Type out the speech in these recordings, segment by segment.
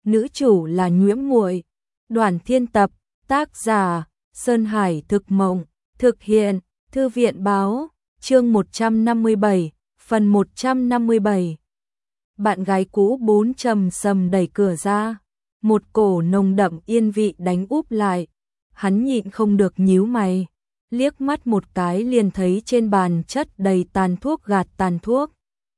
nữ chủ là Nhuễm Muội. Đoàn Thiên tập, tác giả Sơn Hải Thực Mộng, thực hiện Thư viện Báo, chương 157, phần 157. Bạn gái cũ bốn trầm sầm đẩy cửa ra, một cổ nồng đậm yên vị đánh úp lại. Hắn nhịn không được nhíu mày, liếc mắt một cái liền thấy trên bàn chất đầy tàn thuốc gạt tàn thuốc.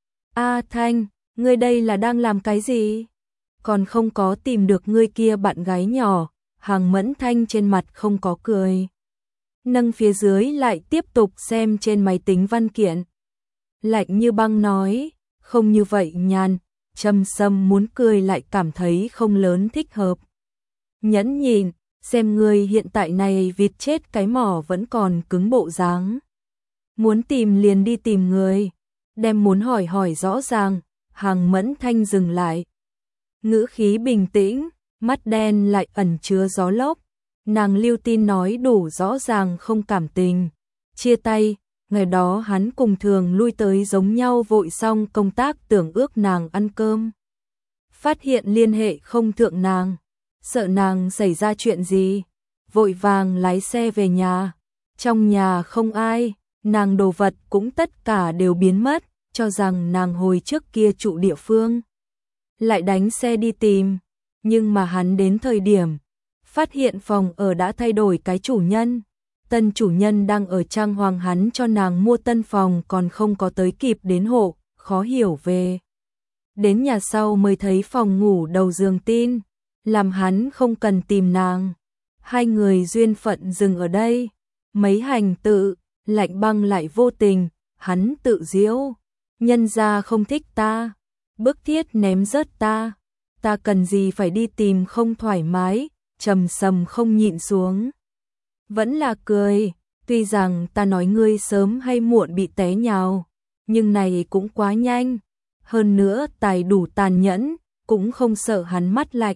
A Thanh, ngươi đây là đang làm cái gì? Còn không có tìm được ngươi kia bạn gái nhỏ. Hàng Mẫn Thanh trên mặt không có cười, nâng phía dưới lại tiếp tục xem trên máy tính văn kiện. Lạnh như băng nói, không như vậy nhàn. Trầm Sâm muốn cười lại cảm thấy không lớn thích hợp. Nhẫn nhịn, xem ngươi hiện tại này vịt chết cái mỏ vẫn còn cứng bộ dáng. Muốn tìm liền đi tìm người, đem muốn hỏi hỏi rõ ràng. Hàng Mẫn Thanh dừng lại, ngữ khí bình tĩnh, mắt đen lại ẩn chứa gió lốc. Nàng lưu tin nói đủ rõ ràng không cảm tình. Chia tay, ngày đó hắn cùng thường lui tới giống nhau, vội xong công tác tưởng ước nàng ăn cơm. Phát hiện liên hệ không thượng nàng, sợ nàng xảy ra chuyện gì, vội vàng lái xe về nhà. Trong nhà không ai, nàng đồ vật cũng tất cả đều biến mất, cho rằng nàng hồi trước kia trụ địa phương. Lại đánh xe đi tìm. Nhưng mà hắn đến thời điểm, phát hiện phòng ở đã thay đổi cái chủ nhân. Tân chủ nhân đang ở trang hoàng, hắn cho nàng mua tân phòng còn không có tới kịp đến hộ, khó hiểu về. Đến nhà sau mới thấy phòng ngủ đầu giường tin, làm hắn không cần tìm nàng. Hai người duyên phận dừng ở đây, mấy hành tự, lạnh băng lại vô tình, hắn tự giễu. Nhân gia không thích ta, bức thiết ném rớt ta. Ta cần gì phải đi tìm không thoải mái. Trầm Sâm không nhịn xuống, vẫn là cười. Tuy rằng ta nói ngươi sớm hay muộn bị té nhào, nhưng này cũng quá nhanh. Hơn nữa tài đủ tàn nhẫn, cũng không sợ hắn mắt lạnh.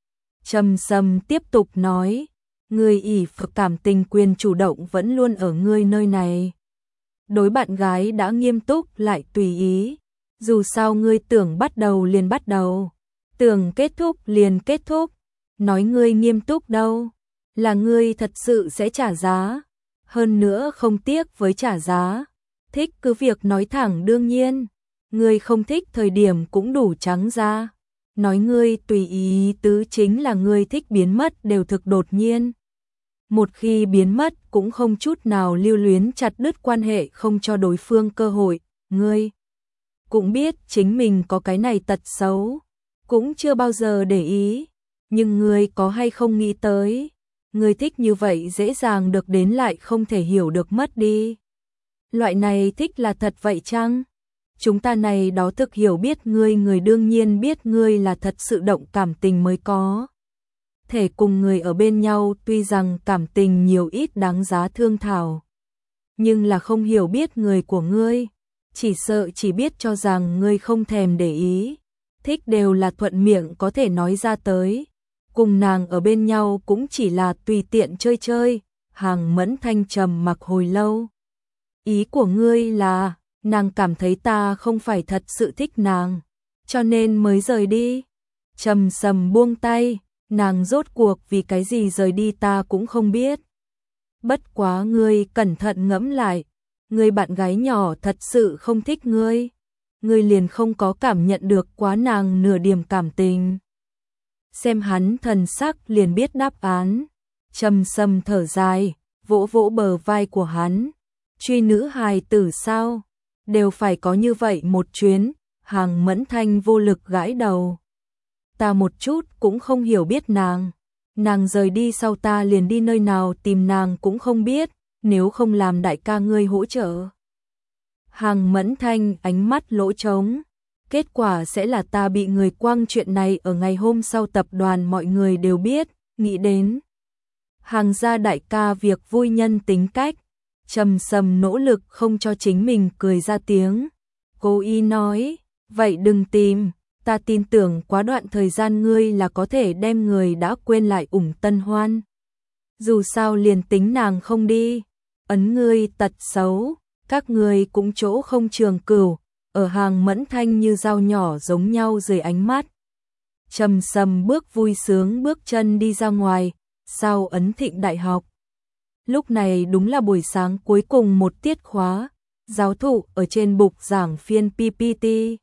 Trầm Sâm tiếp tục nói, ngươi ỷ phật cảm tình quyền chủ động vẫn luôn ở ngươi nơi này. Đối bạn gái đã nghiêm túc lại tùy ý. Dù sao ngươi tưởng bắt đầu liền bắt đầu, tưởng kết thúc liền kết thúc. Nói ngươi nghiêm túc đâu, là ngươi thật sự sẽ trả giá. Hơn nữa không tiếc với trả giá. Thích cứ việc nói thẳng, đương nhiên. Ngươi không thích thời điểm cũng đủ trắng ra. Nói ngươi tùy ý tứ chính là ngươi thích biến mất đều thực đột nhiên. Một khi biến mất cũng không chút nào lưu luyến, chặt đứt quan hệ, không cho đối phương cơ hội. Ngươi cũng biết chính mình có cái này tật xấu, cũng chưa bao giờ để ý. Nhưng ngươi có hay không nghĩ tới, ngươi thích như vậy dễ dàng được đến lại không thể hiểu được mất đi. Loại này thích là thật vậy chăng? Chúng ta này đó thực hiểu biết ngươi người đương nhiên biết ngươi là thật sự động cảm tình mới có thể cùng người ở bên nhau, tuy rằng cảm tình nhiều ít đáng giá thương thảo, nhưng là không hiểu biết người của ngươi, chỉ sợ chỉ biết cho rằng ngươi không thèm để ý. Thích đều là thuận miệng có thể nói ra tới. Cùng nàng ở bên nhau cũng chỉ là tùy tiện chơi chơi. Hàng Mẫn Thanh trầm mặc hồi lâu. Ý của ngươi là, nàng cảm thấy ta không phải thật sự thích nàng, cho nên mới rời đi. Trầm Sâm buông tay, nàng rốt cuộc vì cái gì rời đi ta cũng không biết. Bất quá ngươi cẩn thận ngẫm lại, ngươi bạn gái nhỏ thật sự không thích ngươi, ngươi liền không có cảm nhận được quá nàng nửa điểm cảm tình. Xem hắn thần sắc liền biết đáp án. Trầm Sâm thở dài, vỗ vỗ bờ vai của hắn. Truy nữ hài tử sao? Đều phải có như vậy một chuyến. Hàng Mẫn Thanh vô lực gãi đầu. Ta một chút cũng không hiểu biết nàng. Nàng rời đi sau ta liền đi nơi nào tìm nàng cũng không biết. Nếu không làm đại ca ngươi hỗ trợ. Hàng Mẫn Thanh ánh mắt lỗ trống. Kết quả sẽ là ta bị người quăng chuyện này ở ngày hôm sau tập đoàn mọi người đều biết. Nghĩ đến Hàng gia đại ca việc vui nhân tính cách. Trầm Sâm nỗ lực không cho chính mình cười ra tiếng. Cố ý nói, vậy đừng tìm, ta tin tưởng quá đoạn thời gian ngươi là có thể đem người đã quên lại ủng tân hoan. Dù sao liền tính nàng không đi, ấn ngươi tật xấu, các ngươi cũng chỗ không trường cửu. Ở Hàng Mẫn Thanh như dao nhỏ giống nhau dưới ánh mắt. trầm sầm bước vui sướng bước chân đi ra ngoài, sau Ấn Thịnh Đại học. Lúc này đúng là buổi sáng cuối cùng một tiết khóa, giáo thụ ở trên bục giảng phiên PPT.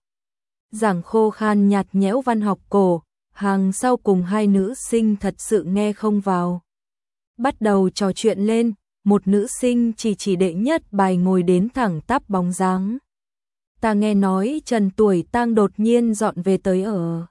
Giảng khô khan nhạt nhẽo văn học cổ, hàng sau cùng hai nữ sinh thật sự nghe không vào. Bắt đầu trò chuyện lên, một nữ sinh chỉ đệ nhất bài ngồi đến thẳng tắp bóng dáng. Ta nghe nói Trần Tuổi Tang đột nhiên dọn về tới ở.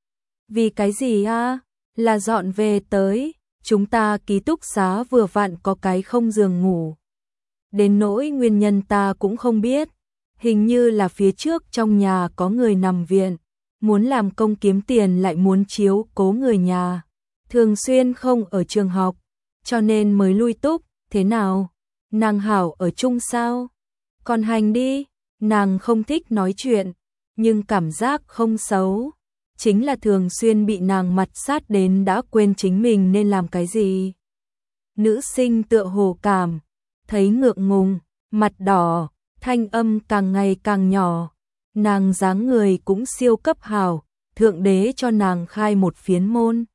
Vì cái gì a? Là dọn về tới, chúng ta ký túc xá vừa vặn có cái không giường ngủ. Đến nỗi nguyên nhân ta cũng không biết, hình như là phía trước trong nhà có người nằm viện, muốn làm công kiếm tiền lại muốn chiếu cố người nhà, thường xuyên không ở trường học, cho nên mới lui túc. Thế nào? Nàng hảo ở chung sao? Còn hành đi, nàng không thích nói chuyện, nhưng cảm giác không xấu. Chính là thường xuyên bị nàng mặt sát đến đã quên chính mình nên làm cái gì. Nữ sinh tựa hồ cảm, thấy ngượng ngùng, mặt đỏ, thanh âm càng ngày càng nhỏ. Nàng dáng người cũng siêu cấp hảo, thượng đế cho nàng khai một phiến môn.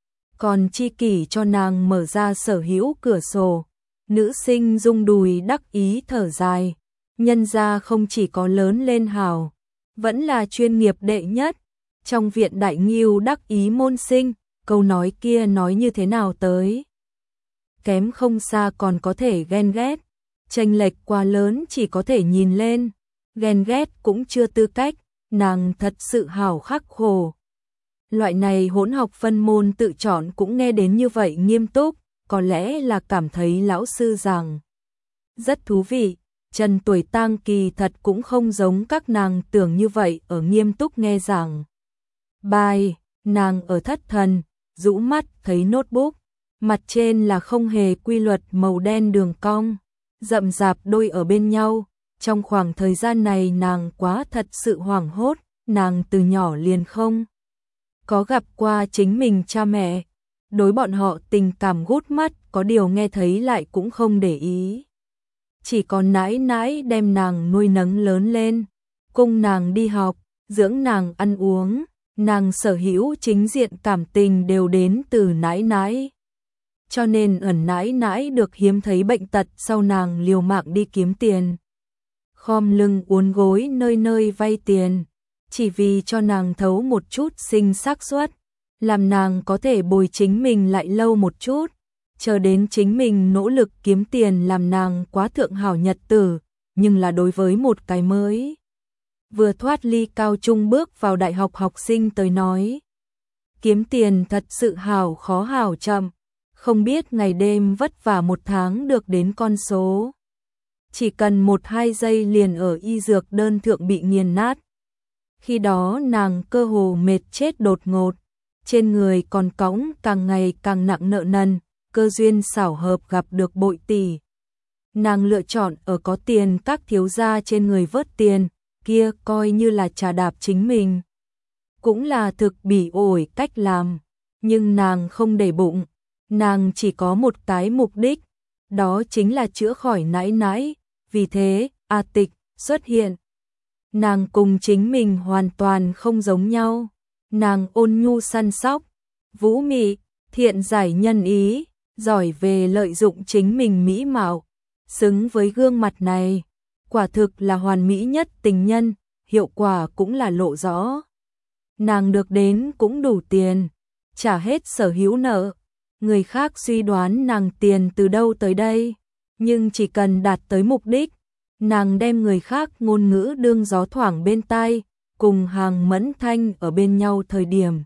Còn chi kỷ cho nàng mở ra sở hữu cửa sổ. Nữ sinh rung đùi đắc ý thở dài, nhân gia không chỉ có lớn lên hảo, vẫn là chuyên nghiệp đệ nhất. Trong viện đại nghiêu đắc ý môn sinh, câu nói kia nói như thế nào tới. Kém không xa còn có thể ghen ghét, chênh lệch quá lớn chỉ có thể nhìn lên, ghen ghét cũng chưa tư cách, nàng thật sự hảo khắc khổ. Loại này hỗn học phân môn tự chọn cũng nghe đến như vậy nghiêm túc, có lẽ là cảm thấy lão sư giảng rất thú vị. Trần Tuổi Tang kỳ thật cũng không giống các nàng tưởng như vậy ở nghiêm túc nghe giảng bài, nàng ở thất thần, rũ mắt thấy notebook, mặt trên là không hề quy luật màu đen đường cong, rậm rạp đôi ở bên nhau. Trong khoảng thời gian này nàng quá thật sự hoảng hốt, nàng từ nhỏ liền không có gặp qua chính mình cha mẹ, đối bọn họ tình cảm gút mắt, có điều nghe thấy lại cũng không để ý. Chỉ có nãi nãi đem nàng nuôi nấng lớn lên, cung nàng đi học, dưỡng nàng ăn uống, nàng sở hữu chính diện cảm tình đều đến từ nãi nãi. Cho nên ẩn nãi nãi được hiếm thấy bệnh tật sau nàng liều mạng đi kiếm tiền. Khom lưng uốn gối nơi nơi vay tiền, chỉ vì cho nàng thấu một chút sinh xác suất, làm nàng có thể bồi chính mình lại lâu một chút, chờ đến chính mình nỗ lực kiếm tiền làm nàng quá thượng hảo nhật tử, nhưng là đối với một cái mới vừa thoát ly cao trung bước vào đại học học sinh tới nói, kiếm tiền thật sự hảo khó hảo chậm, không biết ngày đêm vất vả một tháng được đến con số. Chỉ cần 1-2 giây liền ở y dược đơn thượng bị nghiền nát. Khi đó nàng cơ hồ mệt chết đột ngột, trên người còn cõng càng ngày càng nặng nợ nần, cơ duyên xảo hợp gặp được bội tỷ. Nàng lựa chọn ở có tiền các thiếu gia trên người vớt tiền, kia coi như là trà đạp chính mình. Cũng là thực bỉ ổi cách làm, nhưng nàng không để bụng, nàng chỉ có một cái mục đích, đó chính là chữa khỏi nãi nãi, vì thế, A Tịch xuất hiện. Nàng cùng chính mình hoàn toàn không giống nhau, nàng ôn nhu săn sóc, vũ mị, thiện giải nhân ý, giỏi về lợi dụng chính mình mỹ mạo, xứng với gương mặt này, quả thực là hoàn mỹ nhất tình nhân, hiệu quả cũng là lộ rõ. Nàng được đến cũng đủ tiền, trả hết sở hữu nợ, người khác suy đoán nàng tiền từ đâu tới đây, nhưng chỉ cần đạt tới mục đích, nàng đem người khác ngôn ngữ đương gió thoảng bên tai, cùng Hàng Mẫn Thanh ở bên nhau thời điểm.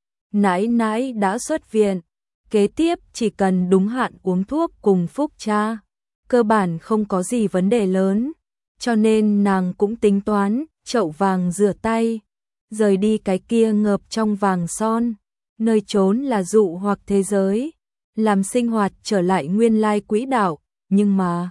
Nãi nãi đã xuất viện, kế tiếp chỉ cần đúng hạn uống thuốc cùng phúc cha, cơ bản không có gì vấn đề lớn, cho nên nàng cũng tính toán, chậu vàng rửa tay, rời đi cái kia ngợp trong vàng son, nơi trốn là dụ hoặc thế giới, làm sinh hoạt trở lại nguyên lai quỹ đạo, nhưng mà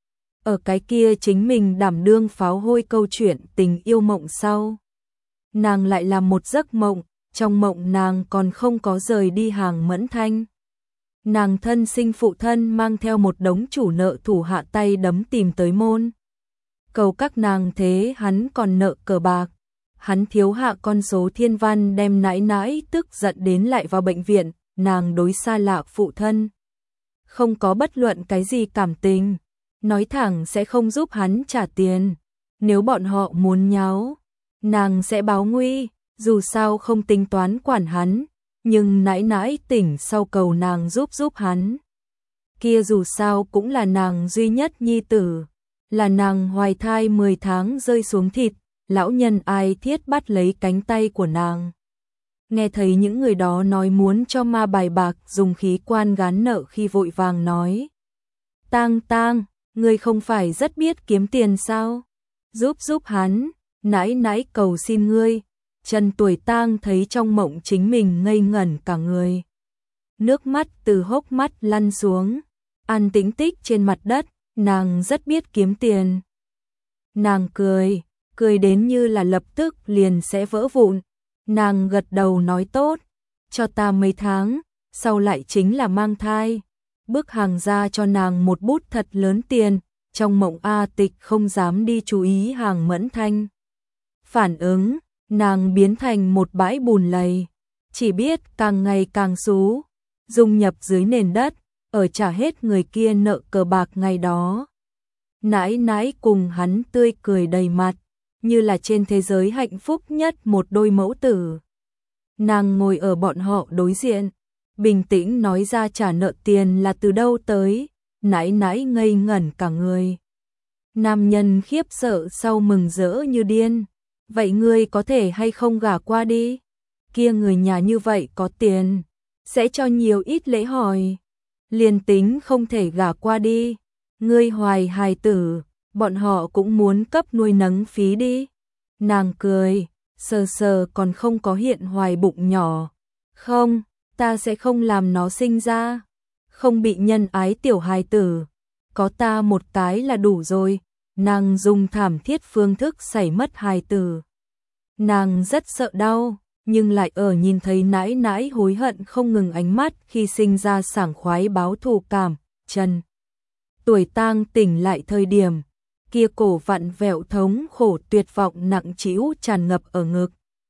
ở cái kia chính mình đảm đương pháo hôi câu chuyện tình yêu mộng sau. Nàng lại làm một giấc mộng, trong mộng nàng còn không có rời đi Hàng Mẫn Thanh. Nàng thân sinh phụ thân mang theo một đống chủ nợ thủ hạ tay đấm tìm tới môn. Cầu các nàng thế hắn còn nợ cờ bạc. Hắn thiếu hạ con số thiên văn đem nãi nãi tức giận đến lại vào bệnh viện, nàng đối xa lạ phụ thân. Không có bất luận cái gì cảm tình, nói thẳng sẽ không giúp hắn trả tiền. Nếu bọn họ muốn nháo, nàng sẽ báo nguy, dù sao không tính toán quản hắn, nhưng nãi nãi tỉnh sau cầu nàng giúp hắn. Kia dù sao cũng là nàng duy nhất nhi tử, là nàng hoài thai 10 tháng rơi xuống thịt, lão nhân ai thiết bắt lấy cánh tay của nàng. Nghe thấy những người đó nói muốn cho ma bài bạc dùng khí quan gán nợ khi vội vàng nói. Tang, ngươi không phải rất biết kiếm tiền sao? Giúp hắn, nãi nãi cầu xin ngươi. Trần Tuổi Tang thấy trong mộng chính mình ngây ngẩn cả người. Nước mắt từ hốc mắt lăn xuống, an tĩnh tích trên mặt đất, nàng rất biết kiếm tiền. Nàng cười đến như là lập tức liền sẽ vỡ vụn. Nàng gật đầu nói tốt, cho ta mấy tháng, sau lại chính là mang thai. Bức hàng ra cho nàng một bút thật lớn tiền, trong mộng A Tịch không dám đi chú ý Hàng Mẫn Thanh. Phản ứng, nàng biến thành một bãi bùn lầy, chỉ biết càng ngày càng xú, dung nhập dưới nền đất, ở trả hết người kia nợ cờ bạc ngày đó. Nãi nãi cùng hắn tươi cười đầy mặt, như là trên thế giới hạnh phúc nhất một đôi mẫu tử. Nàng ngồi ở bọn họ đối diện, bình tĩnh nói ra trả nợ tiền là từ đâu tới, nãi nãi ngây ngẩn cả người. Nam nhân khiếp sợ sau mừng rỡ như điên, vậy ngươi có thể hay không gả qua đi? Kia người nhà như vậy có tiền, sẽ cho nhiều ít lễ hỏi. Liền tính không thể gả qua đi, ngươi hoài hài tử, bọn họ cũng muốn cấp nuôi nấng phí đi. Nàng cười, sờ còn không có hiện hoài bụng nhỏ. Không, ta sẽ không làm nó sinh ra. Không bị nhân ái tiểu hài tử. Có ta một cái là đủ rồi. Nàng dùng thảm thiết phương thức xảy mất hài tử. Nàng rất sợ đau, nhưng lại ở nhìn thấy nãi nãi hối hận không ngừng ánh mắt khi sinh ra sảng khoái báo thù cảm. Trần Tuổi Tang tỉnh lại thời điểm, kia cổ vặn vẹo thống khổ tuyệt vọng nặng trĩu tràn ngập ở ngực.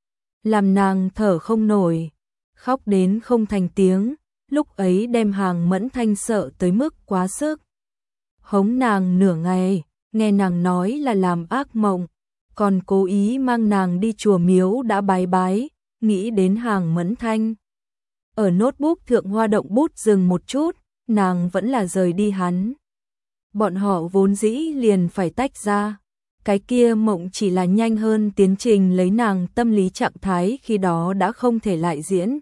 Làm nàng thở không nổi, khóc đến không thành tiếng, lúc ấy đem Hàng Mẫn Thanh sợ tới mức quá sức. Hống nàng nửa ngày, nghe nàng nói là làm ác mộng, còn cố ý mang nàng đi chùa miếu đã bái, nghĩ đến Hàng Mẫn Thanh. Ở notebook thượng hoa động bút dừng một chút, nàng vẫn là rời đi hắn. Bọn họ vốn dĩ liền phải tách ra. Cái kia mộng chỉ là nhanh hơn tiến trình lấy nàng tâm lý trạng thái khi đó đã không thể lại diễn.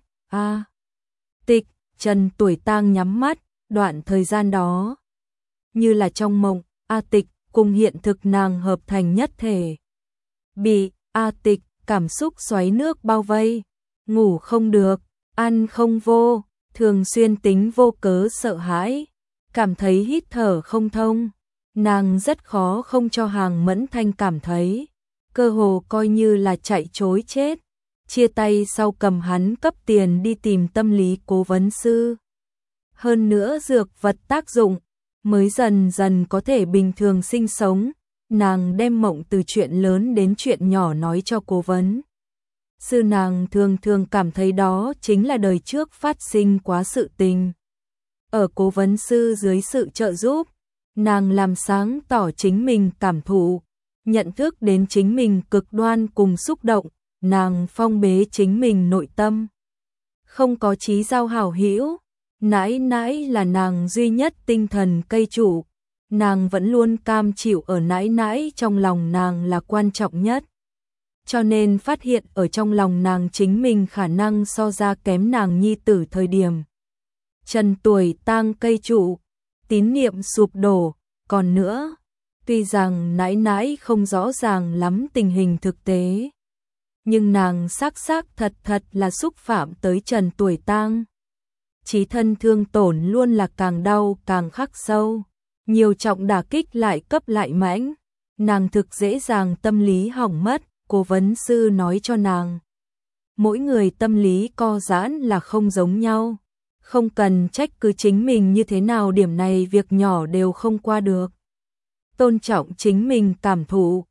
Tịch, Trần Tuổi Tang nhắm mắt, đoạn thời gian đó. Như là trong mộng, A Tịch cùng hiện thực nàng hợp thành nhất thể. Bị A Tịch cảm xúc xoáy nước bao vây, ngủ không được, ăn không vô, thường xuyên tính vô cớ sợ hãi. Cảm thấy hít thở không thông, nàng rất khó không cho Hàng Mẫn Thanh cảm thấy, cơ hồ coi như là chạy trối chết. Chia tay sau cầm hắn cấp tiền đi tìm tâm lý cố vấn sư. Hơn nữa dược vật tác dụng, mới dần dần có thể bình thường sinh sống, nàng đem mộng từ chuyện lớn đến chuyện nhỏ nói cho cố vấn. Sư nàng thường cảm thấy đó chính là đời trước phát sinh quá sự tình. Ở cố vấn sư dưới sự trợ giúp, nàng làm sáng tỏ chính mình cảm thụ, nhận thức đến chính mình cực đoan cùng xúc động, nàng phong bế chính mình nội tâm. Không có chí giao hảo hữu, nãi nãi là nàng duy nhất tinh thần cây trụ, nàng vẫn luôn cam chịu ở nãi nãi trong lòng nàng là quan trọng nhất. Cho nên phát hiện ở trong lòng nàng chính mình khả năng so ra kém nàng nhi tử thời điểm. Trần Tuổi Tang cây trụ, tín niệm sụp đổ, còn nữa, tuy rằng nãi nãi không rõ ràng lắm tình hình thực tế, nhưng nàng xác thật là xúc phạm tới Trần Tuổi Tang. Chí thân thương tổn luôn là càng đau càng khắc sâu, nhiều trọng đả kích lại cấp lại mãnh, nàng thực dễ dàng tâm lý hỏng mất, cố vấn sư nói cho nàng. Mỗi người tâm lý co giãn là không giống nhau. Không cần trách cứ chính mình như thế nào điểm này việc nhỏ đều không qua được. Tôn trọng chính mình cảm thụ,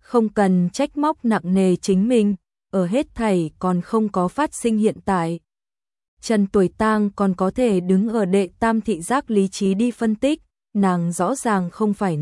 không cần trách móc nặng nề chính mình, ở hết thảy còn không có phát sinh hiện tại. Trần Tuổi Tang còn có thể đứng ở đệ tam thị giác lý trí đi phân tích, nàng rõ ràng không phải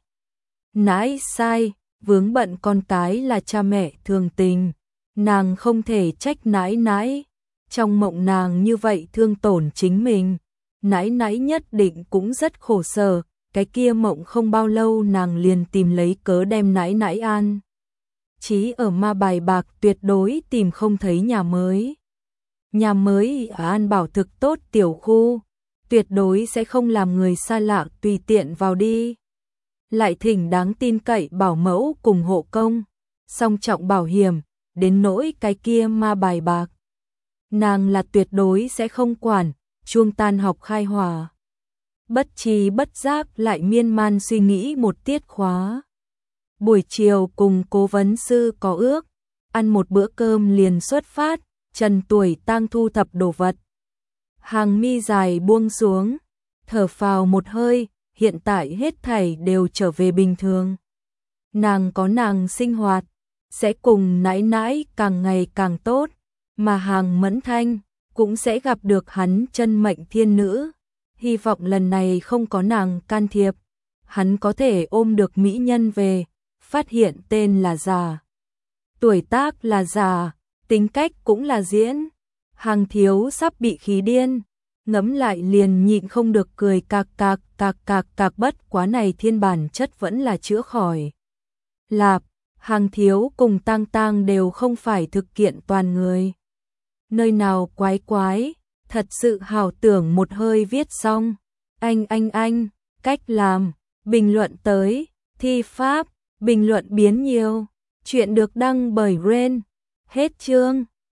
nãi sai, vướng bận con cái là cha mẹ thường tình, nàng không thể trách nãi. Trong mộng nàng như vậy thương tổn chính mình, nãi nhất định cũng rất khổ sở, cái kia mộng không bao lâu nàng liền tìm lấy cớ đem nãi an. Chí ở Ma Bài Bạc tuyệt đối tìm không thấy nhà mới. Nhà mới ở An Bảo thực tốt tiểu khu, tuyệt đối sẽ không làm người xa lạ tùy tiện vào đi. Lại thỉnh đáng tin cậy bảo mẫu cùng hộ công, song trọng bảo hiểm, đến nỗi cái kia Ma Bài Bạc. Nàng là tuyệt đối sẽ không quản, chuông tan học khai hòa. Bất tri bất giác lại miên man suy nghĩ một tiết khóa. Buổi chiều cùng cố vấn sư có ước, ăn một bữa cơm liền xuất phát, Trần Tuổi Tang thu thập đồ vật. Hàng mi dài buông xuống, thở phào một hơi, hiện tại hết thảy đều trở về bình thường. Nàng có nàng sinh hoạt, sẽ cùng nãi càng ngày càng tốt, mà Hàng Mẫn Thanh cũng sẽ gặp được hắn chân mệnh thiên nữ. Hy vọng lần này không có nàng can thiệp, hắn có thể ôm được mỹ nhân về, phát hiện tên là giả, tuổi tác là giả, tính cách cũng là diễn. Hàng Thiếu sắp bị khí điên, ngẫm lại liền nhịn không được cười cạc, bất quá này thiên bản chất vẫn là chữa khỏi. Lạp, Hàng Thiếu cùng Tang đều không phải thực kiện toàn người. Nơi nào quái, thật sự hảo tưởng một hơi viết xong. Anh, cách làm, bình luận tới, thi pháp, bình luận biến nhiều. Chuyện được đăng bởi Ren. Hết chương.